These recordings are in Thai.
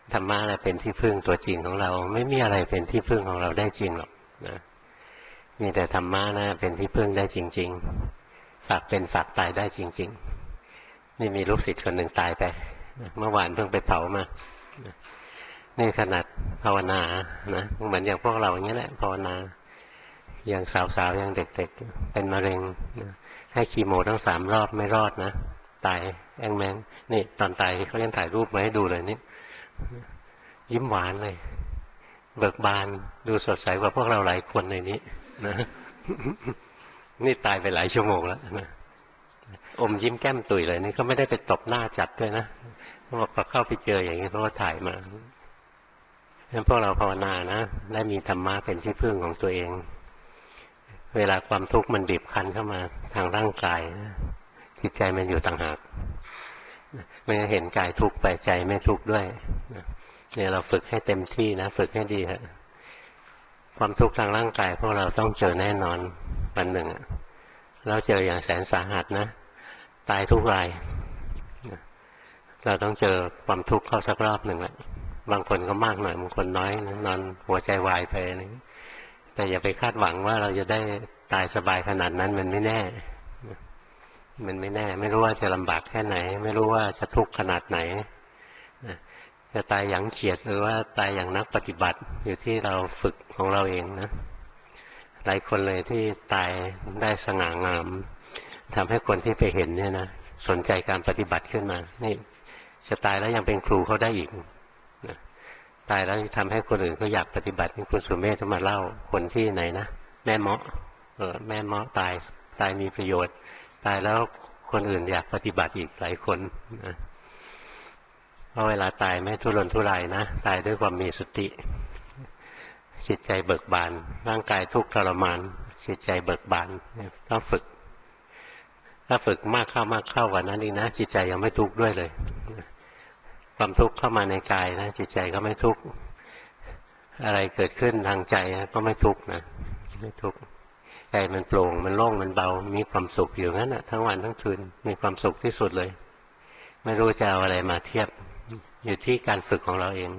ธรรมะอะไรเป็นที่พึ่งตัวจริงของเราไม่มีอะไรเป็นที่พึ่งของเราได้จริงหรอกนะมีแต่ธรรมะนะเป็นที่พึ่งได้จริงๆฝากเป็นฝากตายได้จริงๆนี่มีลูกศิษย์คนหนึ่งตายไปเมื่อวานเพิ่งไปเผามานี่ขนาดภาวนานะเหมือนอย่างพวกเราอย่างนี้แหละภาวนาอย่างสาวๆอย่างเด็กๆเป็นมะเร็งนะให้คีโมทั้ง3 รอบไม่รอดนะตายแองแมงนี่ตอนตายเขายังถ่ายรูปมาให้ดูเลยนี่ยิ้มหวานเลยเบิกบานดูสดใสกว่าพวกเราหลายคนในนี้นะนี่ตายไปหลายชั่วโมงแล้วนะอมยิ้มแก้มตุยเลยนี่ก็ไม่ได้ไปตบหน้าจัดด้วยนะเขาบอกพอเข้าไปเจออย่างนี้เขาก็ถ่ายมางั้นพวกเราภาวนานะได้มีธรรมะเป็นที่พึ่งของตัวเองเวลาความทุกข์มันบีบคั้นเข้ามาทางร่างกายจิตใจมันอยู่ต่างหากมันจะเห็นกายทุกข์ไปใจไม่ทุกข์ด้วยเนี่ยเราฝึกให้เต็มที่นะฝึกให้ดีฮะความทุกข์ทางร่างกายพวกเราต้องเจอแน่นอนวันหนึ่งแล้วเจออย่างแสนสาหัสนะตายทุกรายเราต้องเจอความทุกข์เข้าสักรอบหนึ่งแหละบางคนก็มากหน่อยบางคนน้อยนะนอนหัวใจวายไปนะแต่อย่าไปคาดหวังว่าเราจะได้ตายสบายขนาดนั้นมันไม่แน่มันไม่แน่ไม่รู้ว่าจะลำบากแค่ไหนไม่รู้ว่าจะทุกข์ขนาดไหนจะตายอย่างเฉียดหรือว่าตายอย่างนักปฏิบัติอยู่ที่เราฝึกของเราเองนะหลายคนเลยที่ตายได้สง่างามทำให้คนที่ไปเห็นเนี่ยนะสนใจการปฏิบัติขึ้นมานี่จะตายแล้วยังเป็นครูเขาได้อีกนะตายแล้วทำให้คนอื่นก็อยากปฏิบัตินี่คุณสุเมธมาเล่าคนที่ไหนนะแม่เมาะแม่เมาะตายมีประโยชน์ตายแล้วคนอื่นอยากปฏิบัติอีกหลายคนนะเพราะเวลาตายไม่ทุรนทุรายนะตายด้วยความมีสติจิตใจเบิกบานร่างกายทุกข์ทรมานจิตใจเบิกบานต้องฝึกถ้าฝึกมากเข้ากว่านั้นอีกนะจิตใจยังไม่ทุกข์ด้วยเลยความทุกข์เข้ามาในกายนะจิตใจก็ไม่ทุกข์อะไรเกิดขึ้นทางใจก็ไม่ทุกข์นะไม่ทุกข์ใจมันโปร่งมันโล่งมันเบามีความสุขอยู่งั้นนะทั้งวันทั้งคืนมีความสุขที่สุดเลยไม่รู้จะเอาอะไรมาเทียบอยู่ที่การฝึกของเราเอง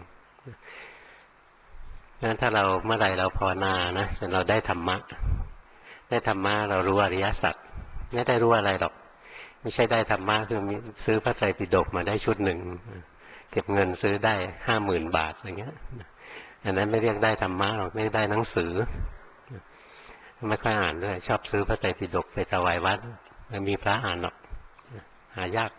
งั้นถ้าเราเมื่อไหร่เราภาวนานะจนเราได้ธรรมะเรารู้อริยสัจไม่ได้รู้อะไรหรอกไม่ใช่ได้ธรรมะคือซื้อพระไตรปิฎกมาได้ชุดหนึ่งเก็บเงินซื้อได้50,000 บาทอะไรเงี้ยอันนั้นไม่เรียกได้ธรรมะหรอกไม่ได้หนังสือไม่ค่อยอ่านด้วยชอบซื้อพระไตรปิฎกไปถวายวัดไม่มีพระอ่านหรอกหายาก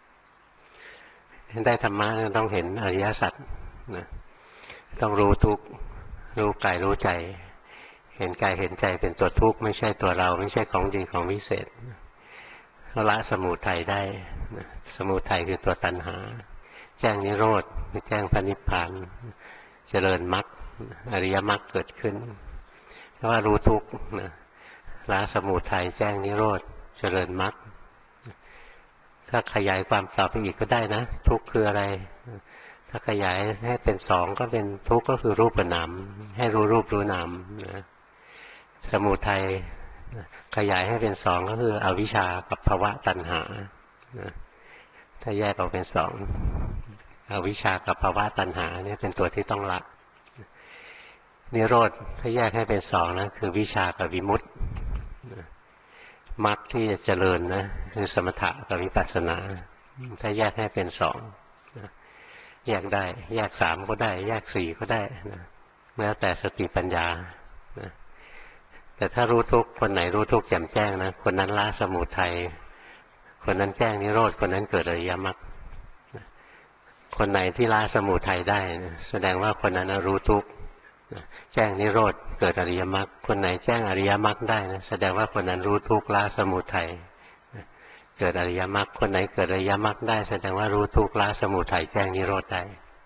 ได้ธรรมะต้องเห็นอริยสัจนะต้องรู้ทุกข์รู้กายรู้ใจเห็นกายเห็นใจเป็นตัวทุกข์ไม่ใช่ตัวเราไม่ใช่ของดีของวิเศษละสมุทัยได้สมุทัยคือตัวตัณหาแจ้งนิโรธคือแจ้งพระนิพพานเจริญมรรคอริยมรรคเกิดขึ้นเพราะว่ารู้ทุกข์ละสมุทัยแจ้งนิโรธเจริญมรรคถ้าขยายความต่อไปอีกก็ได้นะทุกข์คืออะไรถ้าขยายให้เป็น2ก็เป็นทุกข์ก็คือรูปกับนามให้รู้รูปรู้นามนะสมุทัยขยายให้เป็น2ก็คืออวิชชากับภวะตัณหาถ้าแยกออกเป็น2อวิชชากับภวะตัณหาเนี่ยเป็นตัวที่ต้องละนิโรธถ้าแยกให้เป็น2นะคือวิชากับวิมุตติมรรคที่จะเจริญนะคือสมถะกับวิปัสสนาถ้าแยกให้เป็น2แยกได้แยก3ก็ได้แยก4ก็ได้นะแล้วแต่สติปัญญานะแต่ถ้ารู้ทุกข์คนไหนรู้ทุกข์แจ่มแจ้งนะคนนั้นละสมุทัยคนนั้นแจ้งนิโรธคนนั้นเกิดอริยมรรคคนไหนที่ละสมุทัยได้แสดงว่าคนนั้นรู้ทุกข์แจ้งนิโรธเกิดอริยมรรคคนไหนแจ้งอริยมรรคได้นะแสดงว่าคนนั้นรู้ทุกข์ละสมุทัยเกิดอริยมรรคคนไหนเกิดอริยมรรคได้แสดงว่ารู้ทุกข์ละสมุทัยแจ้งนิโรธได้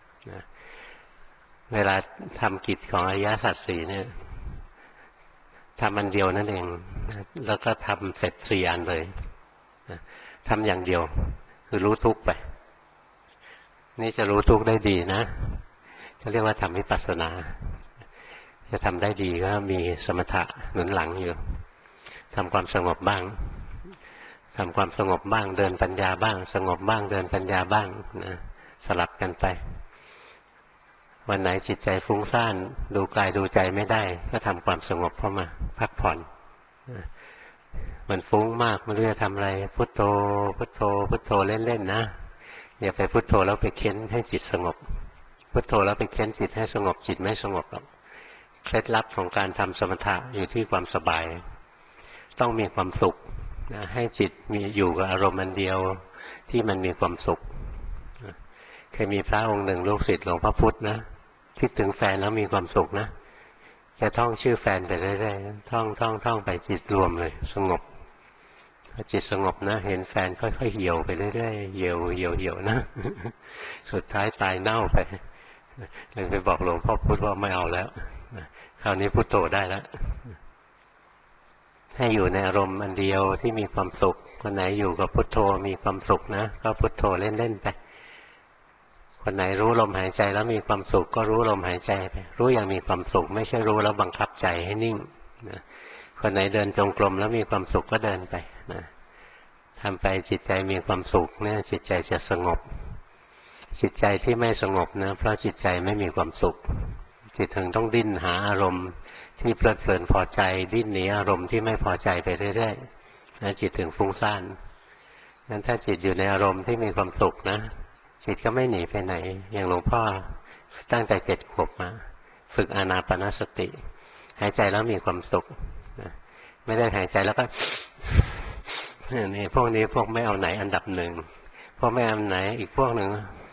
เวลาทำกิจของอริยสัจสี่เนี่ยทำอันเดียวนั่นเองแล้วก็ทำเสร็จ4 อันเลยทำอย่างเดียวคือรู้ทุกข์ไปนี่จะรู้ทุกข์ได้ดีนะจะเรียกว่าทำวิปัสสนาจะทำได้ดีก็มีสมถะหนุนหลังอยู่ทำความสงบบ้างทำความสงบบ้างเดินปัญญาบ้างสงบบ้างเดินปัญญาบ้างนะสลับกันไปวันไหนจิตใจฟุ้งซ่านดูกายดูใจไม่ได้ก็ทำความสงบเข้ามาพักผ่อนมันฟุ้งมากไม่รู้จะทำอะไรพุทโธพุทโธพุทโธเล่นๆนะอย่าไปพุทโธแล้วไปเค้นให้จิตสงบพุทโธแล้วไปเค้นจิตให้สงบจิตไม่สงบหรอกเคล็ดลับของการทำสมถะอยู่ที่ความสบายต้องมีความสุขนะให้จิตมีอยู่กับอารมณ์อันเดียวที่มันมีความสุขเคยมีพระองค์หนึ่งลูกศิษย์หลวงพ่อพุธนะคิดถึงแฟนแล้วมีความสุขนะจะท่องชื่อแฟนไปเรื่อยๆท่องไปจิตรวมเลยสงบพอจิตสงบนะเห็นแฟนค่อยๆเหี่ยวไปเรื่อยๆเหี่ยวนะสุดท้ายตายเน่าไปเลยไปบอกหลวงพ่อพุธว่าไม่เอาแล้วคราวนี้พุทโธได้แล้วให้อยู่ในอารมณ์อันเดียวที่มีความสุขคนไหนอยู่กับพุทโธมีความสุขนะก็พุทโธเล่นๆไปคนไหนรู้ลมหายใจแล้วมีความสุขก็รู้ลมหายใจไปรู้อย่างมีความสุขไม่ใช่รู้แล้วบังคับใจให้นิ่งนะคนไหนเดินจงกรมแล้วมีความสุขก็เดินไปนะทำไปจิตใจมีความสุขเนี่ยจิตใจจะสงบจิตใจที่ไม่สงบนะเพราะจิตใจไม่มีความสุขจิตถึงต้องดิ้นหาอารมณ์ที่เพลิดเพลินพอใจดิ้นหนีอารมณ์ที่ไม่พอใจไปเรื่อยๆนะจิตถึงฟุ้งซ่านงั้นถ้าจิตอยู่ในอารมณ์ที่มีความสุขนะจิตก็ไม่หนีไปไหนอย่างหลวงพ่อตั้งแต่7 ขวบมาฝึกอานาปานสติหายใจแล้วมีความสุขนะไม่ได้หายใจแล้วก็นี่พวกนี้พวกไม่เอาไหนอันดับหนึ่งพวกไม่เอาไหนอีกพวกหนึ่ง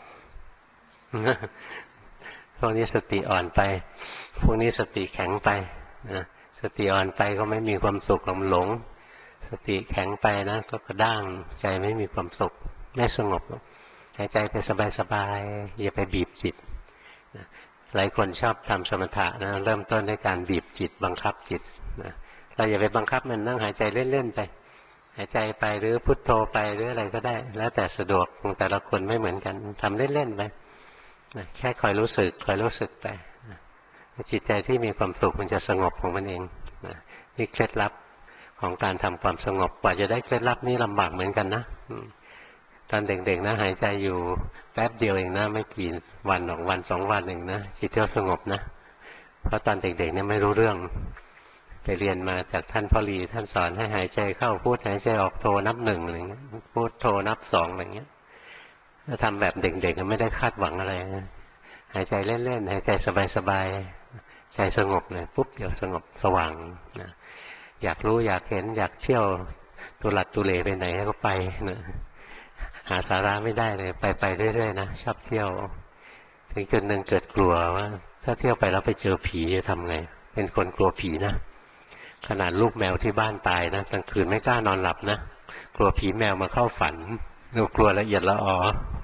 พวกนี้สติอ่อนไปพวกนี้สติแข็งไปนะสติอ่อนไปก็ไม่มีความสุขหลงสติแข็งไปนะก็กระด้างใจไม่มีความสุขไม่สงบหายใจไปสบายๆอย่าไปบีบจิตหลายคนชอบทำสมถะนะเริ่มต้นด้วยการบีบจิตบังคับจิตนะเราอย่าไปบังคับมันนั่งหายใจเล่นๆไปหายใจไปหรือพุทโธไปหรืออะไรก็ได้แล้วแต่สะดวกของแต่ละคนไม่เหมือนกันทำเล่นๆไปแค่คอยรู้สึกไปจิตใจที่มีความสุขมันจะสงบของมันเองนี่เคล็ดลับของการทำความสงบกว่าจะได้เคล็ดลับนี้ลำบากเหมือนกันนะตอนเด็กๆนะหายใจอยู่แป๊บเดียวเองนะไม่กี่วันหรอกวัน2 วันเองนะจิตก็สงบนะเพราะตอนเด็กๆเนี่ยไม่รู้เรื่องไปเรียนมาจากท่านพ่อลีท่านสอนให้หายใจเข้าพูดหายใจออกโทนับ 1อะไรเงี้ยพูดโทนับ 2อะไรเงี้ยถ้าทำแบบเด็กๆไม่ได้คาดหวังอะไรนะหายใจเล่นๆหายใจสบายๆใจสงบเลยปุ๊บเดี๋ยวสงบสว่างนะอยากรู้อยากเห็นอยากเที่ยวตุลัดตุเลไปไหนก็ไปนะหาสาระไม่ได้เลยไปเรื่อยๆนะชอบเที่ยวถึงจุดหนึ่งเกิดกลัวว่าถ้าเที่ยวไปแล้วไปเจอผีจะทำไงเป็นคนกลัวผีนะขนาดลูกแมวที่บ้านตายนะกลางคืนไม่กล้านอนหลับนะกลัวผีแมวมาเข้าฝันเรากลัวละเอียดละออ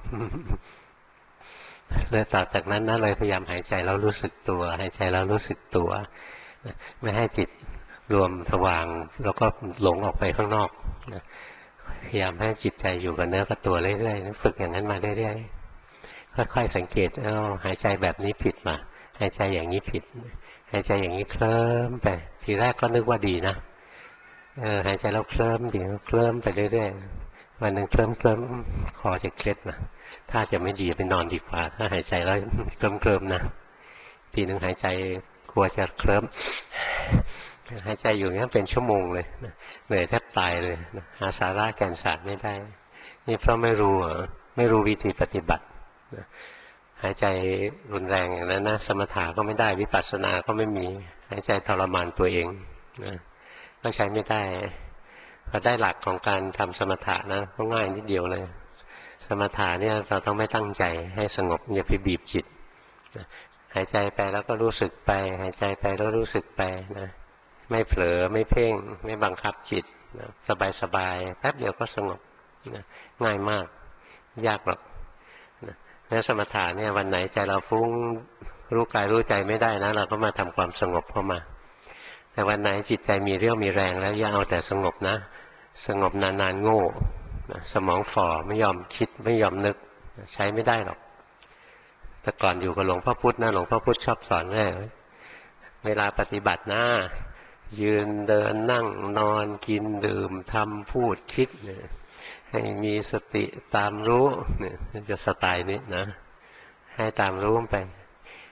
เลยต่อจากนั้นนะเลยพยายามหายใจแล้วรู้สึกตัวหายใจแล้วรู้สึกตัวไม่ให้จิตรวมสว่างแล้วก็หลงออกไปข้างนอกพยายามให้จิตใจอยู่กับเนื้อกับตัวเรื่อยๆฝึกอย่างนั้นมาเรื่อยๆค่อยๆสังเกตหายใจแบบนี้ผิดมาหายใจอย่างนี้ผิดหายใจอย่างนี้เคลิ้มไปทีแรกก็นึกว่าดีนะหายใจแล้วเคลิ้มดีเคลิ้มไปเรื่อยๆวันหนึ่งเคลิ้มคอจะเคล็ดนะถ้าจะไม่ดีไปนอนดีกว่าถ้าหายใจแล้วเคลิ้มนะทีหนึ่งหายใจกลัวจะเคลิ้มหายใจอยู่อย่างนี้เป็นชั่วโมงเลยเหนื่อยแทบตายเลยหาสาระแก่นสารไม่ได้นี่เพราะไม่รู้วิธีปฏิบัติหายใจรุนแรงอย่างนั้นนะสมถะก็ไม่ได้วิปัสสนาก็ไม่มีหายใจทรมานตัวเองก็ใช้ไม่ได้พอได้หลักของการทำสมถะนะก็ง่ายนิดเดียวเลยสมถะเนี่ยเราต้องไม่ตั้งใจให้สงบอย่าไปบีบจิตหายใจไปแล้วก็รู้สึกไปหายใจไปแล้วรู้สึกไปนะไม่เผลอไม่เพ่งไม่บังคับจิตนะสบายแป๊บเดียวก็สงบนะง่ายมากยากหรอกนะแล้วสมถะเนี่ยวันไหนใจเราฟุ้งรู้กายรู้ใจไม่ได้นะเราก็มาทำความสงบเข้ามาแต่วันไหนจิตใจมีเรี่ยวมีแรงแล้วอย่าเอาแต่สงบนะสงบนานๆโง่นะสมองฝ่อไม่ยอมคิดไม่ยอมนึกใช้ไม่ได้หรอกแต่ก่อนอยู่กับหลวงพ่อพุธนะหลวงพ่อพุธชอบสอนว่าเวลาปฏิบัตินะยืนเดินนั่งนอนกินดื่มทำพูดคิดเนี่ยให้มีสติตามรู้เนี่ยจะสไตล์นี้นะให้ตามรู้ไป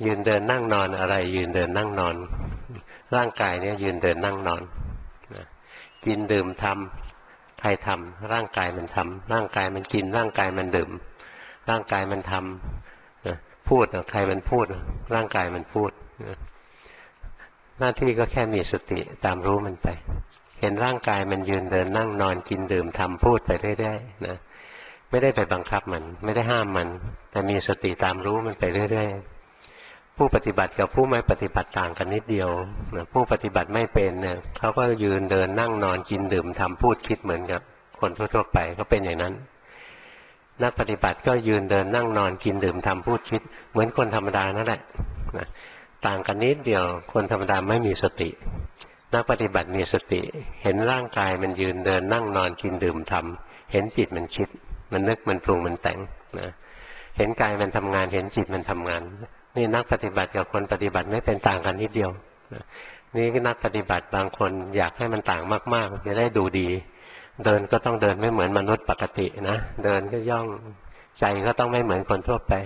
ยืนเดินนั่งนอนอะไรยืนเดินนั่งนอนร่างกายเนี่ยยืนเดินนั่งนอนกินดื่มทำใครทำร่างกายมันทำร่างกายมันกินร่างกายมันดื่มร่างกายมันทำพูดใครมันพูดร่างกายมันพูดหน้าที่ก็แค่มีสติตามรู้มันไปเห็นร่างกายมันยืนเดินนั่งนอนกินดื่มทำพูดไปเรื่อยๆนะไม่ได้ไปบังคับมันไม่ได้ห้ามมันแต่มีสติตามรู้มันไปเรื่อยๆผู้ปฏิบัติกับผู้ไม่ปฏิบัติต่างกันนิดเดียวผู้ปฏิบัติไม่เป็นเนี่ยเขาก็ยืนเดินนั่งนอนกินดื่มทำพูดคิดเหมือนกับคนทั่วๆไปก็เป็นอย่างนั้นนักปฏิบัติก็ยืนเดินนั่งนอนกินดื่มทำพูดคิดเหมือนคนธรรมดานั่นแหละต่างกันนิดเดียวคนธรรมดาไม่มีสตินักปฏิบัติมีสติเห็นร่างกายมันยืนเดินนั่งนอนกินดื่มทำเห็นจิตมันคิดมันนึกมันปรุงมันแต่งนะเห็นกายมันทำงานเห็นจิตมันทำงานนี่นักปฏิบัติกับคนปฏิบัติไม่เป็นต่างกันนิดเดียวนี่นักปฏิบัติบางคนอยากให้มันต่างมากๆจะได้ดูดีเดินก็ต้องเดินไม่เหมือนมนุษย์ปกตินะเดินก็ย่องใจก็ต้องไม่เหมือนคนทั่วไป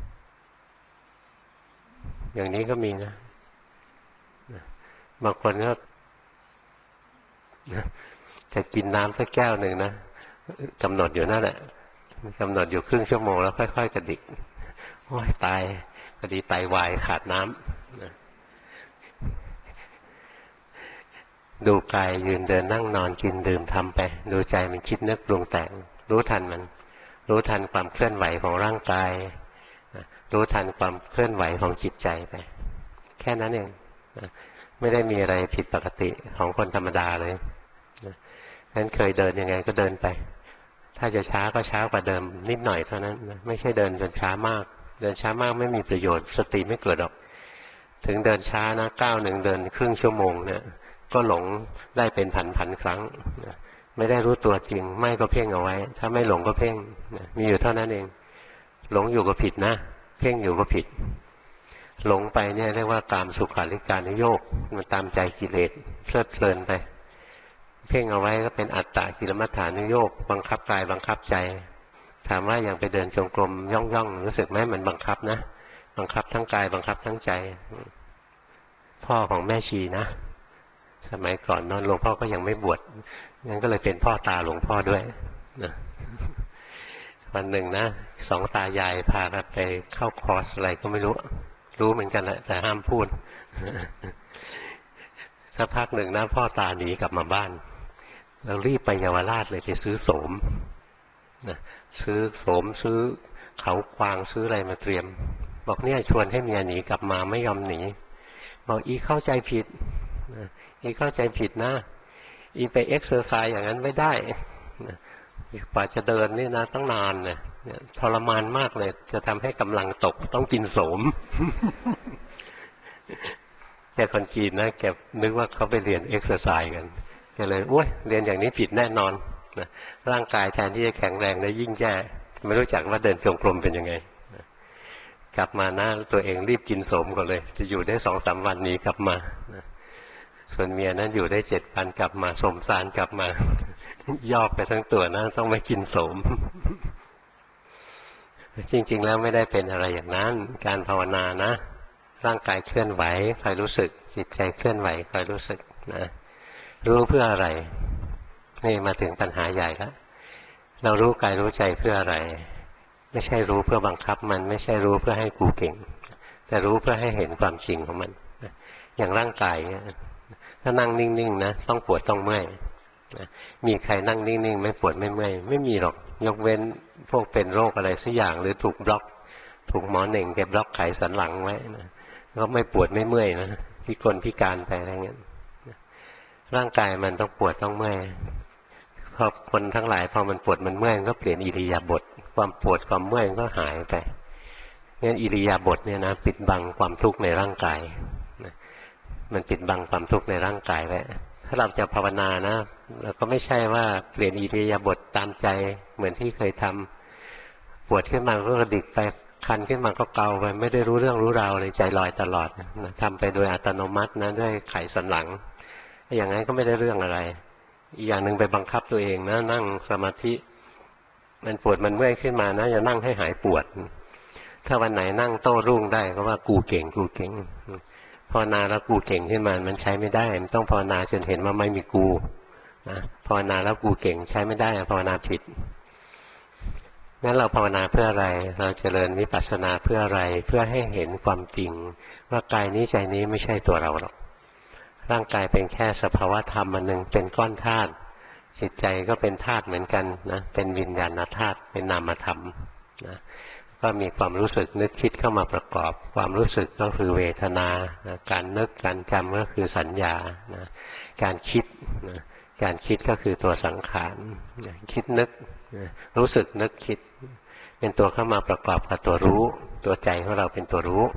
อย่างนี้ก็มีนะบางคนก็จะกินน้ำสักแก้วหนึ่งนะกำหนดอยู่นั่นแหละกำหนดอยู่ครึ่งชั่วโมงแล้วค่อยๆกระดิกโอ้ยตายพอดีไตวายขาดน้ำดูกายยืนเดินนั่งนอนกินดื่มทำไปดูใจมันคิดนึกปรุงแต่งรู้ทันมันรู้ทันความเคลื่อนไหวของร่างกายรู้ทันความเคลื่อนไหวของจิตใจไปแค่นั้นเองไม่ได้มีอะไรผิดปกติของคนธรรมดาเลยนั้นเคยเดินยังไงก็เดินไปถ้าจะช้าก็ช้ากว่าเดิมนิดหน่อยเท่านั้นไม่ใช่เดินจนช้ามากเดินช้ามากไม่มีประโยชน์สติไม่เกิดหรอกถึงเดินช้านะก้าวหนึ่งเดินครึ่งชั่วโมงเนี่ยก็หลงได้เป็นพันครั้งไม่ได้รู้ตัวจริงไม่ก็เพ่งเอาไว้ถ้าไม่หลงก็เพ่งมีอยู่เท่านั้นเองหลงอยู่ก็ผิดนะเพ่งอยู่ก็ผิดหลงไปเนี่ยเรียกว่ากามสุขาริการุโยคมันตามใจกิเลสเพลิดเพลินไปเพ่งเอาไว้ก็เป็นอัตตะกิลมัฏฐานุโยคบังคับกายบังคับใจถามว่าอย่างไปเดินจงกรมย่องรู้สึกไหมมันบังคับนะบังคับทั้งกายบังคับทั้งใจพ่อของแม่ชีนะสมัยก่อนนอนหลวงพ่อก็ยังไม่บวชงั้นก็เลยเป็นพ่อตาหลวงพ่อด้วยนะวันหนึ่งนะสองตายายพากันไปเข้าคอร์สอะไรก็ไม่รู้เหมือนกันแหละแต่ห้ามพูดสักพักหนึ่งนะพ่อตาหนีกลับมาบ้านเรารีบไปเยาวราชเลยไปซื้อโสมนะซื้อโสมซื้อเขาควางซื้ออะไรมาเตรียมบอกเนี่ยชวนให้เมียหนีกลับมาไม่ยอมหนีบอกอีเข้าใจผิดอีเข้าใจผิดนะอีไปเอ็กซ์เซอร์ไซส์อย่างนั้นไม่ได้กว่าจะเดินนี่นะต้องนานเนี่ยทรมานมากเลยจะทำให้กำลังตกต้องกินโสมแกคนจีนนะแกนึกว่าเขาไปเรียนเอ็กซ์เซอร์ไซส์กันแกเลยโอ้ยเรียนอย่างนี้ผิดแน่นอนร่างกายแทนที่จะแข็งแรงได้ยิ่งแย่ไม่รู้จักว่าเดินจงกรมเป็นยังไงกลับมานะตัวเองรีบกินโสมก่อนเลยจะอยู่ได้2-3 วันนี้กลับมาส่วนเมียนั้นอยู่ได้7 วันกลับมาสมสารกลับมายอกไปทั้งตัวนะต้องไม่กินโสมจริงๆแล้วไม่ได้เป็นอะไรอย่างนั้นการภาวนานะร่างกายเคลื่อนไหวคอยรู้สึกจิตใจเคลื่อนไหวคอยรู้สึกนะรู้เพื่ออะไรนี่มาถึงปัญหาใหญ่แล้วเรารู้กายรู้ใจเพื่ออะไรไม่ใช่รู้เพื่อบังคับมันไม่ใช่รู้เพื่อให้กูเก่งแต่รู้เพื่อให้เห็นความจริงของมันอย่างร่างกายถ้านั่งนิ่งๆนะต้องปวดต้องเมื่อยมีใครนั่งนิ่งๆไม่ปวดไม่เมื่อยไม่มีหรอกยกเว้นพวกเป็นโรคอะไรสักอย่างหรือถูกบล็อกถูกหมอเหน่งแกบล็อกไขสันหลังไว้นะก็ไม่ปวดไม่เมื่อยนะพิการไปอะไรเงี้ยร่างกายมันต้องปวดต้องเมื่อยพอคนทั้งหลายพอมันปวดมันเมื่อยก็เปลี่ยนอิริยาบถความปวดความเมื่อยก็หายไปงั้นอิริยาบถเนี่ยนะปิดบังความทุกข์ในร่างกายมันปิดบังความทุกข์ในร่างกายไว้ถ้าเราจะภาวนานะเราก็ไม่ใช่ว่าเปลี่ยนอิริยาบถตามใจเหมือนที่เคยทำปวดขึ้นมาก็กระดิกไปคันขึ้นมาก็เกาไปไม่ได้รู้เรื่องรู้ราวเลยใจลอยตลอดนะทำไปโดยอัตโนมัตินะด้วยไขสันหลังอย่างนั้นก็ไม่ได้เรื่องอะไรอีกอย่างหนึ่งไปบังคับตัวเองนะนั่งสมาธิมันปวดมันเมื่อยขึ้นมานะอย่านั่งให้หายปวดถ้าวันไหนนั่งโต้รุ่งได้ก็ว่ากูเก่งกูเก่งภาวนาแล้วกูเก่งขึ้นมามันใช้ไม่ได้มันต้องภาวนาจนเห็นว่าไม่มีกูนะภาวนาแล้วกูเก่งใช้ไม่ได้ภาวนาผิดงั้นเราภาวนาเพื่ออะไรเราเจริญวิปัสสนาเพื่ออะไรเพื่อให้เห็นความจริงว่ากายนี้ใจนี้ไม่ใช่ตัวเราหรอกร่างกายเป็นแค่สภาวะธรรมอันหนึ่งเป็นก้อนธาตุจิตใจก็เป็นธาตุเหมือนกันนะเป็นวิญญาณธาตุเป็นนามธรรมนะก็มีความรู้สึกนึกคิดเข้ามาประกอบความรู้สึกก็คือเวทนานะการนึกการจำก็คือสัญญานะการคิดนะการคิดก็คือตัวสังขารนะคิดนึกนะรู้สึกนึกคิดเป็นตัวเข้ามาประกอบกับตัวรู้ตัวใจของเราเป็นตัวรู้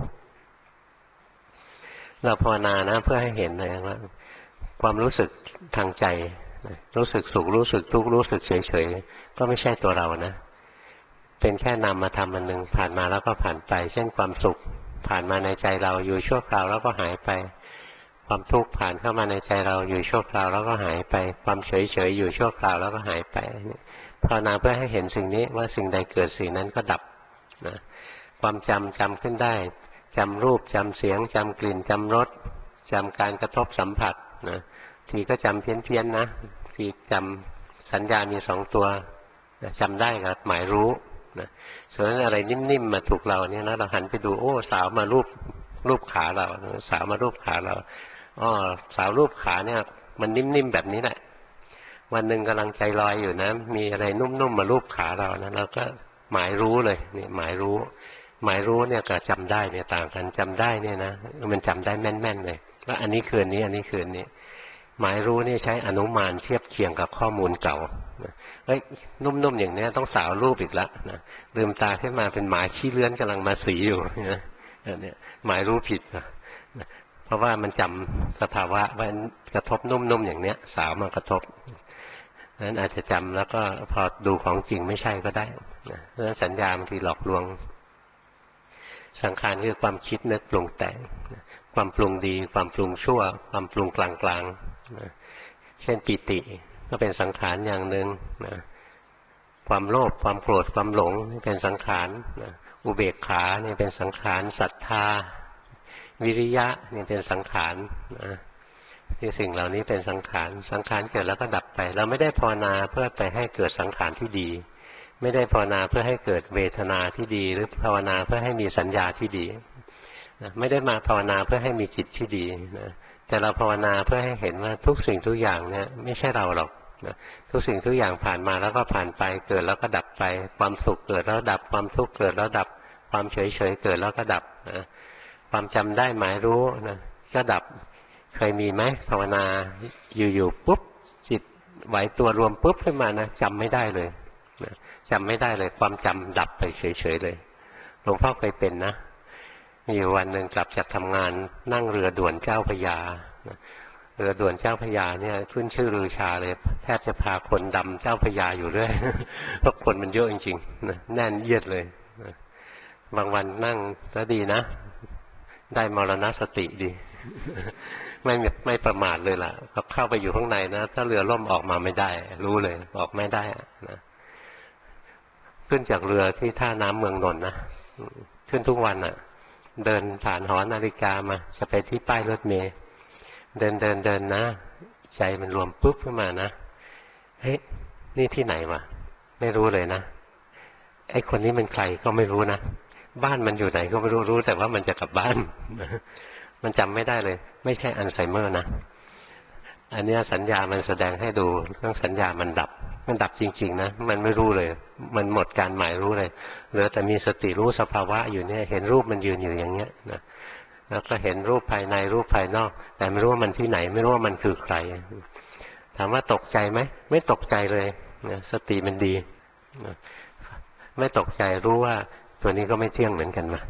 เราภาวนานะเพื่อให้เห็นเลยว่าความรู้สึกทางใจรู้สึกสุขรู้สึกทุกข์รู้สึกเฉยๆก็ไม่ใช่ตัวเรานะเป็นแค่นามธรรมอันหนึ่งผ่านมาแล้วก็ผ่านไปเช่นความสุขผ่านมาในใจเราอยู่ชั่วคราวแล้วก็หายไปความทุกข์ผ่านเข้ามาในใจเราอยู่ชั่วคราวแล้วก็หายไปความเฉยๆอยู่ชั่วคราวแล้วก็หายไปภาวนาเพื่อให้เห็นสิ่งนี้ว่าสิ่งใดเกิดสิ่งนั้นก็ดับนะความจำขึ้นได้จำรูปจำเสียงจำกลิ่นจำรสจำการกระทบสัมผัสนะทีก็จำเพี้ยนๆนะทีจำสัญญามีสองตัวจำได้กับหมายรู้นะส่วนอะไรนิ่มๆมาถูกเราเนี่ยนะเราหันไปดูโอ้สาวมารูปขาเราสาวมารูปขาเราอ๋อสาวรูปขาเนี่ยมันนิ่มๆแบบนี้แหละวันหนึ่งกำลังใจลอยอยู่นะมีอะไรนุ่มๆมารูปขาเรานะเราก็หมายรู้เลยนี่หมายรู้เนี่ยกับจำได้เนี่ยต่างกันจำได้เนี่ยนะมันจำได้แม่นๆเลยว่าอันนี้คืนนี้อันนี้คืนนี้หมายรู้นี่ใช้อนุมานเทียบเคียงกับข้อมูลเก่าเฮ้ยนุ่มๆอย่างนี้ต้องสาวรูปอีกแล้วนะลืมตาขึ้นมาเป็นหมาขี้เลื้อนกำลังมาสีอยู่นะเนี่ยหมายรู้ผิดนะเพราะว่ามันจำสภาวะว่ากระทบนุ่มๆอย่างเนี้ยสาวมากระทบนั้นอาจจะจำแล้วก็พอดูของจริงไม่ใช่ก็ได้นะเพราะฉะนั้นสัญญาบางทีหลอกลวงสังขารคือความคิดนึกปรุงแต่งความปรุงดีความปรุงชั่วความปรุงกลางๆเช่นปิติก็เป็นสังขารอย่างหนึ่งนะความโลภความโกรธความหลงเป็นสังขารนะอุเบกขาเนี่ยเป็นสังขารศรัทธาวิริยะเนี่ยเป็นสังขารนะที่สิ่งเหล่านี้เป็นสังขารสังขารเกิดแล้วก็ดับไปเราไม่ได้ภาวนาเพื่อไปให้เกิดสังขารที่ดีไม่ได้ภาวนาเพื่อให้เกิดเวทนาที่ดีหรือภาวนาเพื่อให้มีสัญญาที่ดีนะไม่ได้มาภาวนาเพื่อให้มีจิตที่ดีนะแต่เราภาวนาเพื่อให้เห็นว่าทุกสิ่งทุกอย่างเนี่ยไม่ใช่เราหรอกนะทุกสิ่งทุกอย่างผ่านมาแล้วก็ผ่านไปเกิดแล้วก็ดับไปความสุขเกิดแล้วดับความทุกข์เกิดแล้วดับความเฉยๆเกิดแล้วก็ดับนะความจำได้หมายรู้นะก็ดับเคยมีไหมภาวนาอยู่ๆปุ๊บจิตไหวตัวรวมปุ๊บขึ้นมานะจำไม่ได้เลยนะจำไม่ได้เลยความจำดับไปเฉยๆเลยหลวงพ่อเคยเป็นนะมีอยู่วันหนึ่งกลับจากทำงานนั่งเรือด่วนเจ้าพระยาเรือด่วนเจ้าพระยาเนี่ยขึ้นชื่อลือชาเลยแทบจะพาคนดำเจ้าพระยาอยู่เรื่อยเพราะคนมันเยอะจริงๆนะแน่นเอียดเลยนะบางวันนั่งแล้วดีนะได้มรณสติดีไม่ประมาทเลยล่ะพอเข้าไปอยู่ข้างในนะถ้าเรือล่มออกมาไม่ได้รู้เลยออกไม่ได้นะขึ้นจากเรือที่ท่าน้ำเมืองนนท์นะขึ้นทุกวันอ่ะเดินผ่านหอนาฬิกามาจะไปที่ป้ายรถเมล์เดินนะใจมันรวมปุ๊บขึ้นมานะเฮ้ยนี่ที่ไหนวะไม่รู้เลยนะไอ้คนนี้มันใครก็ไม่รู้นะบ้านมันอยู่ไหนก็ไม่รู้แต่ว่ามันจะกลับบ้านมันจำไม่ได้เลยไม่ใช่อัลไซเมอร์นะอันนี้สัญญามันแสดงให้ดูเรื่องสัญญามันดับจริงๆนะมันไม่รู้เลยมันหมดการหมายรู้เลยเหลือแต่มีสติรู้สภาวะอยู่เนี่ยเห็นรูปมันยืนอยู่อย่างเงี้ยนะแล้วก็เห็นรูปภายในรูปภายนอกแต่ไม่รู้ว่ามันที่ไหนไม่รู้ว่ามันคือใครถามว่าตกใจไหมไม่ตกใจเลยนะสติมันดีนะไม่ตกใจรู้ว่าตัวนี้ก็ไม่เที่ยงเหมือนกันมา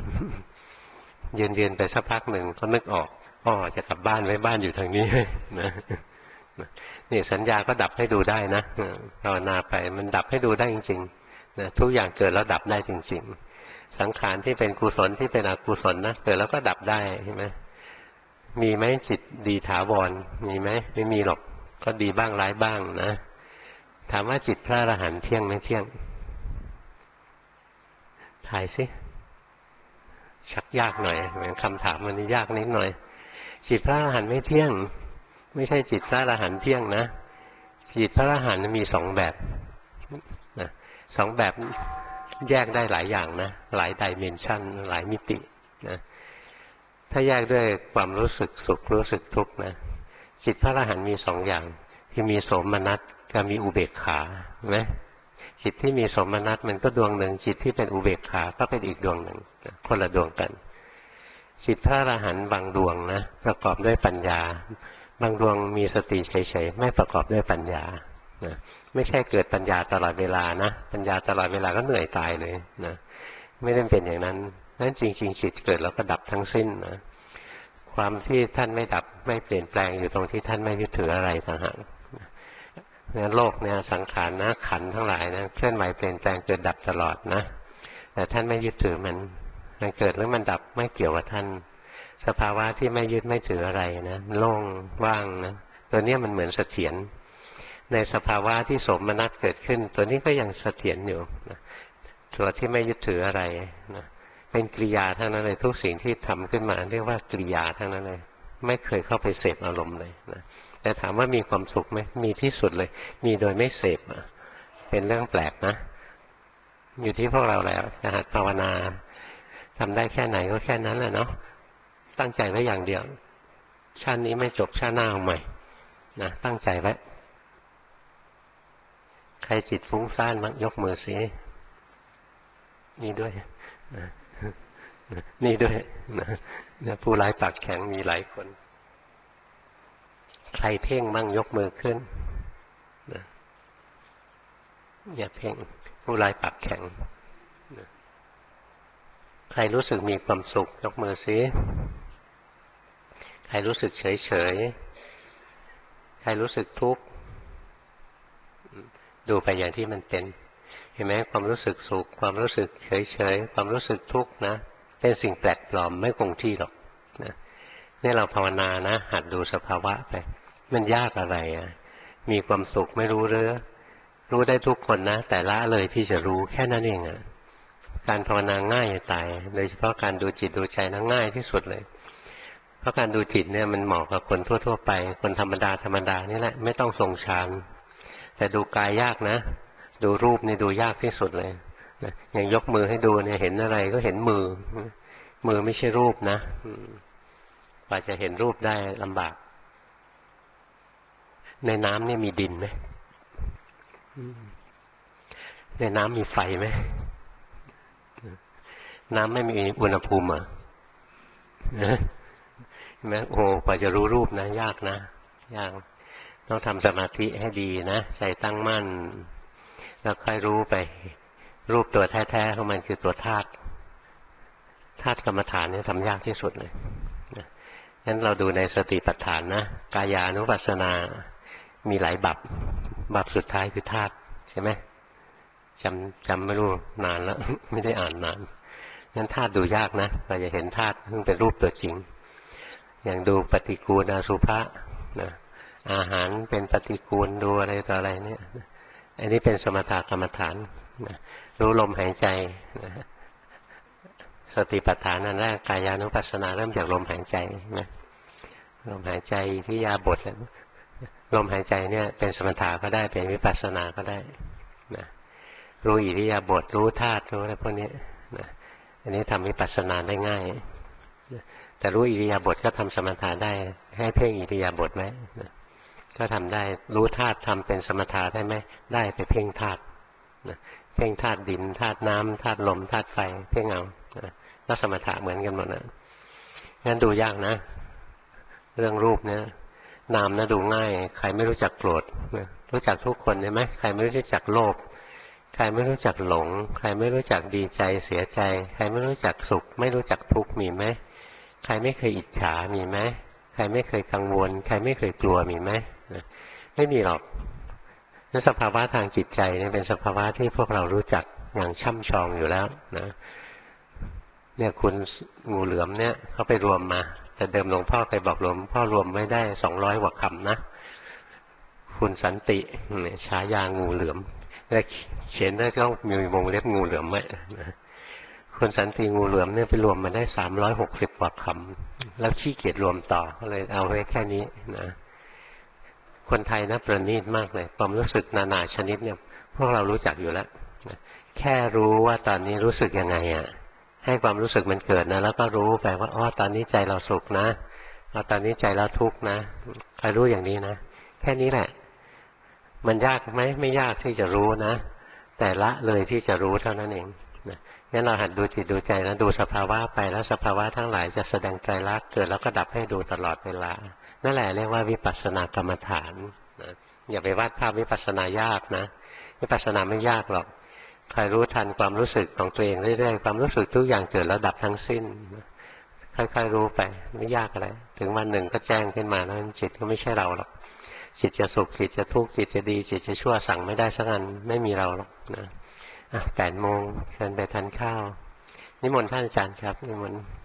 ยืนไปสักพักหนึ่งก็นึกออกอ๋อจะกลับบ้านไว้บ้านอยู่ทางนี้นะนี่สัญญาก็ดับให้ดูได้นะภาวนาไปมันดับให้ดูได้จริงๆนะทุกอย่างเกิดแล้วดับได้จริงๆสังขารที่เป็นกุศลที่เป็นอกุศลนะเกิดแล้วก็ดับได้ใช่ไหมมีไหมจิตดีถาวรมีไหมไม่มีหรอกก็ดีบ้างร้ายบ้างนะถามว่าจิตพระอรหันต์เที่ยงไหมเที่ยงถ่ายสิชักยากหน่อยเหมือนคำถามมันยากนิดหน่อยจิตพระอรหันต์ไม่เที่ยงไม่ใช่จิตพระอรหันต์เที่ยงนะจิตพระอรหันต์มีสองแบบนะสองแบบแยกได้หลายอย่างนะหลายดิเมนชันหลายมิตินะถ้าแยกด้วยความรู้สึกสุขรู้สึกทุกข์นะจิตพระอรหันต์มีสองอย่างคือมีโสมนัสกับมีอุเบกขาเห็นไหมจิตที่มีโสมนัสมันก็ดวงหนึ่งจิตที่เป็นอุเบกขาก็เป็นอีกดวงหนึ่งคนละดวงกันจิตพระอรหันต์บางดวงนะประกอบด้วยปัญญาบางดวงมีสติเฉยๆไม่ประกอบด้วยปัญญานะไม่ใช่เกิดปัญญาตลอดเวลานะปัญญาตลอดเวลาก็เหนื่อยตายเลยนะไม่ได้เป็นอย่างนั้นนั้นจริงๆจิตเกิดแล้วก็ดับทั้งสิ้นนะความที่ท่านไม่ดับไม่เปลี่ยนแปลงอยู่ตรงที่ท่านไม่ยึดถืออะไรต่างหากเนี่ยโลกเนี่ยสังขารนะขันธ์ทั้งหลายนะเคลื่อนไหวเปลี่ยนแปลงเกิดดับตลอดนะแต่ท่านไม่ยึดถือมันเกิดแล้วมันดับไม่เกี่ยวกับท่านสภาวะที่ไม่ยึดไม่ถืออะไรนะโล่งว่างนะตัวนี้มันเหมือนเสถียรในสภาวะที่สมนัตเกิดขึ้นตัวนี้ก็ยังเสถียรอยู่นะตัวที่ไม่ยึดถืออะไรนะเป็นกิริยาทั้งนั้นเลยทุกสิ่งที่ทำขึ้นมาเรียกว่ากิริยาทั้งนั้นเลยไม่เคยเข้าไปเสพอารมณ์เลยนะแต่ถามว่ามีความสุขไหมมีที่สุดเลยมีโดยไม่เสพเป็นเรื่องแปลกนะอยู่ที่พวกเราแล้วจะหัดภาวนาทำได้แค่ไหนก็แค่นั้นแหละเนาะตั้งใจไว้อย่างเดียวชาตินี้ไม่จบชาติหน้าเอาใหม่นะตั้งใจไว้ใครจิตฟุ้งซ่านมั้งยกมือสินี่ด้วยนะนี่ด้วยนะผู้ร้ายปากแข็งมีหลายคนใครเพ่งมั่งยกมือขึ้นนะอย่าเพ่งผู้ร้ายปากแข็งนะใครรู้สึกมีความสุขยกมือสิใครรู้สึกเฉยเฉยใครรู้สึกทุกข์ดูไปอย่างที่มันเป็นเห็นไหมความรู้สึกสุขความรู้สึกเฉยเฉยความรู้สึกทุกข์นะเป็นสิ่งแปลกปลอมไม่คงที่หรอกนะนี่เราภาวนานะหัดดูสภาวะไปมันยากอะไรอ่ะมีความสุขไม่รู้หรือรู้ได้ทุกคนนะแต่ละเลยที่จะรู้แค่นั้นเองอ่ะการภาวนาง่ายจะตายโดยเฉพาะการดูจิตดูใจนะง่ายที่สุดเลยเพราะการดูจิตเนี่ยมันเหมาะกับคนทั่วๆไปคนธรรมดาธรรมดานี่แหละไม่ต้องทรงฌานแต่ดูกายยากนะดูรูปนี่ดูยากที่สุดเลยอย่างยกมือให้ดูเนี่ยเห็นอะไรก็เห็นมือมือไม่ใช่รูปนะกว่าจะเห็นรูปได้ลำบากในน้ำนี่มีดินไหมในน้ำมีไฟไหมน้ำไม่มีอุณหภูมิอ่ะใช่ไหมโอ้กว่าจะรู้รูปนะยากนะยากต้องทำสมาธิให้ดีนะใจตั้งมั่นแล้วค่อยรู้ไปรูปตัวแท้ๆของมันคือตัวธาตุกรรมฐานนี่ทำยากที่สุดเลยงั้นเราดูในสติปัฏฐานนะกายานุปัสสนามีหลายบัพสุดท้ายคือธาตุใช่ไหมจำไม่รู้นานแล้ว ไม่ได้อ่านนานงั้นธาตุดูยากนะเราจะเห็นธาตุซึ่งเป็นรูปตัวจริงอย่างดูปฏิกูลอสุภะนะอาหารเป็นปฏิกูลดูอะไรต่ออะไรเนี่ยอันนี้เป็นสมถกรรมฐานนะรู้ลมหายใจนะสติปัฏฐานอันแรกกายานุปัสสนาเริ่มจากลมหายใจนะลมหายใจที่ยาบทลมหายใจเนี่ยเป็นสมถะก็ได้เป็นวิปัสสนาก็ได้นะรู้อิริยาบถรู้ธาตุรู้อะไรพวกนี้นะอันนี้ทำวิปัสสนาได้ง่ายนะแต่รู้อิริยาบถก็ทำสมถะได้ให้เพ่งอิริยาบถไหมนะก็ทำได้รู้ธาตุทำเป็นสมถะได้ไหมได้ไปเพ่งธาตุนะเพ่งธาตุดินธาตุน้ำธาตุลมธาตุไฟเพ่งเอานะก็สมถะเหมือนกันหมดนะงั้นดูยากนะเรื่องรูปเนี่ยนามนะดูง่ายใครไม่รู้จักโกรธรู้จักทุกคนใช่ไหมใครไม่รู้จักโลภใครไม่รู้จักหลงใครไม่รู้จักดีใจเสียใจใครไม่รู้จักสุขไม่รู้จักทุกข์มีไหมใครไม่เคยอิจฉามีไหมใครไม่เคยกังวลใครไม่เคยกลัวมีไหมไม่มีหรอกนั่นสภาวะทางจิตใจเนี่ยเป็นสภาวะที่พวกเรารู้จักอย่างช่ำชองอยู่แล้วนะเนี่ยคุณงูเหลือมเนี่ยเขาไปรวมมาแต่เดิมหลวงพ่อเคยบอกหลวงพ่อรวมไม่ได้200 กว่าคำนะคุณสันติฉายางูเหลือมแล้วเขียนได้ต้องมีวงเล็บงูเหลือมไหมคุคนสันติงูเหลือมเนี่ยไปรวมมาได้360กว่าคำแล้วขี้เกียจรวมต่อก็เลยเอาไว้แค่นี้นะคนไทยนะประณีตมากเลยความรู้สึกนานาชนิดเนี่ยพวกเรารู้จักอยู่แล้วแค่รู้ว่าตอนนี้รู้สึกยังไงอ่ะให้ความรู้สึกมันเกิดนะแล้วก็รู้ไปว่าอ๋อตอนนี้ใจเราสุขนะอ๋อตอนนี้ใจเราทุกข์นะใครรู้อย่างนี้นะแค่นี้แหละมันยากไหมไม่ยากที่จะรู้นะแต่ละเลยที่จะรู้เท่านั้นเองนะงั้นเราหัดดูจิตดูใจแล้วดูสภาวะไปแล้วสภาวะทั้งหลายจะแสดงไตรลักษณ์เกิดแล้วก็ดับให้ดูตลอดเวลานั่นแหละเรียกว่าวิปัสสนากรรมฐานนะอย่าไปวาดภาพวิปัสสนายากนะวิปัสสนาไม่ยากหรอกใครรู้ทันความรู้สึกของตัวเองเรื่อยๆความรู้สึกทุกอย่างเกิดแล้วดับทั้งสิ้นค่อยๆรู้ไปไม่ยากอะไรถึงวันหนึ่งก็แจ้งขึ้นมาแล้วจิตก็ไม่ใช่เราหรอกจิตจะสุขจิตจะทุกข์จิตจะดีจิตจะชั่วสั่งไม่ได้สักอันไม่มีเราหรอกนะ8 โมงเชิญไปทานข้าวนิมนต์ท่านอาจารย์ครับนิมนต์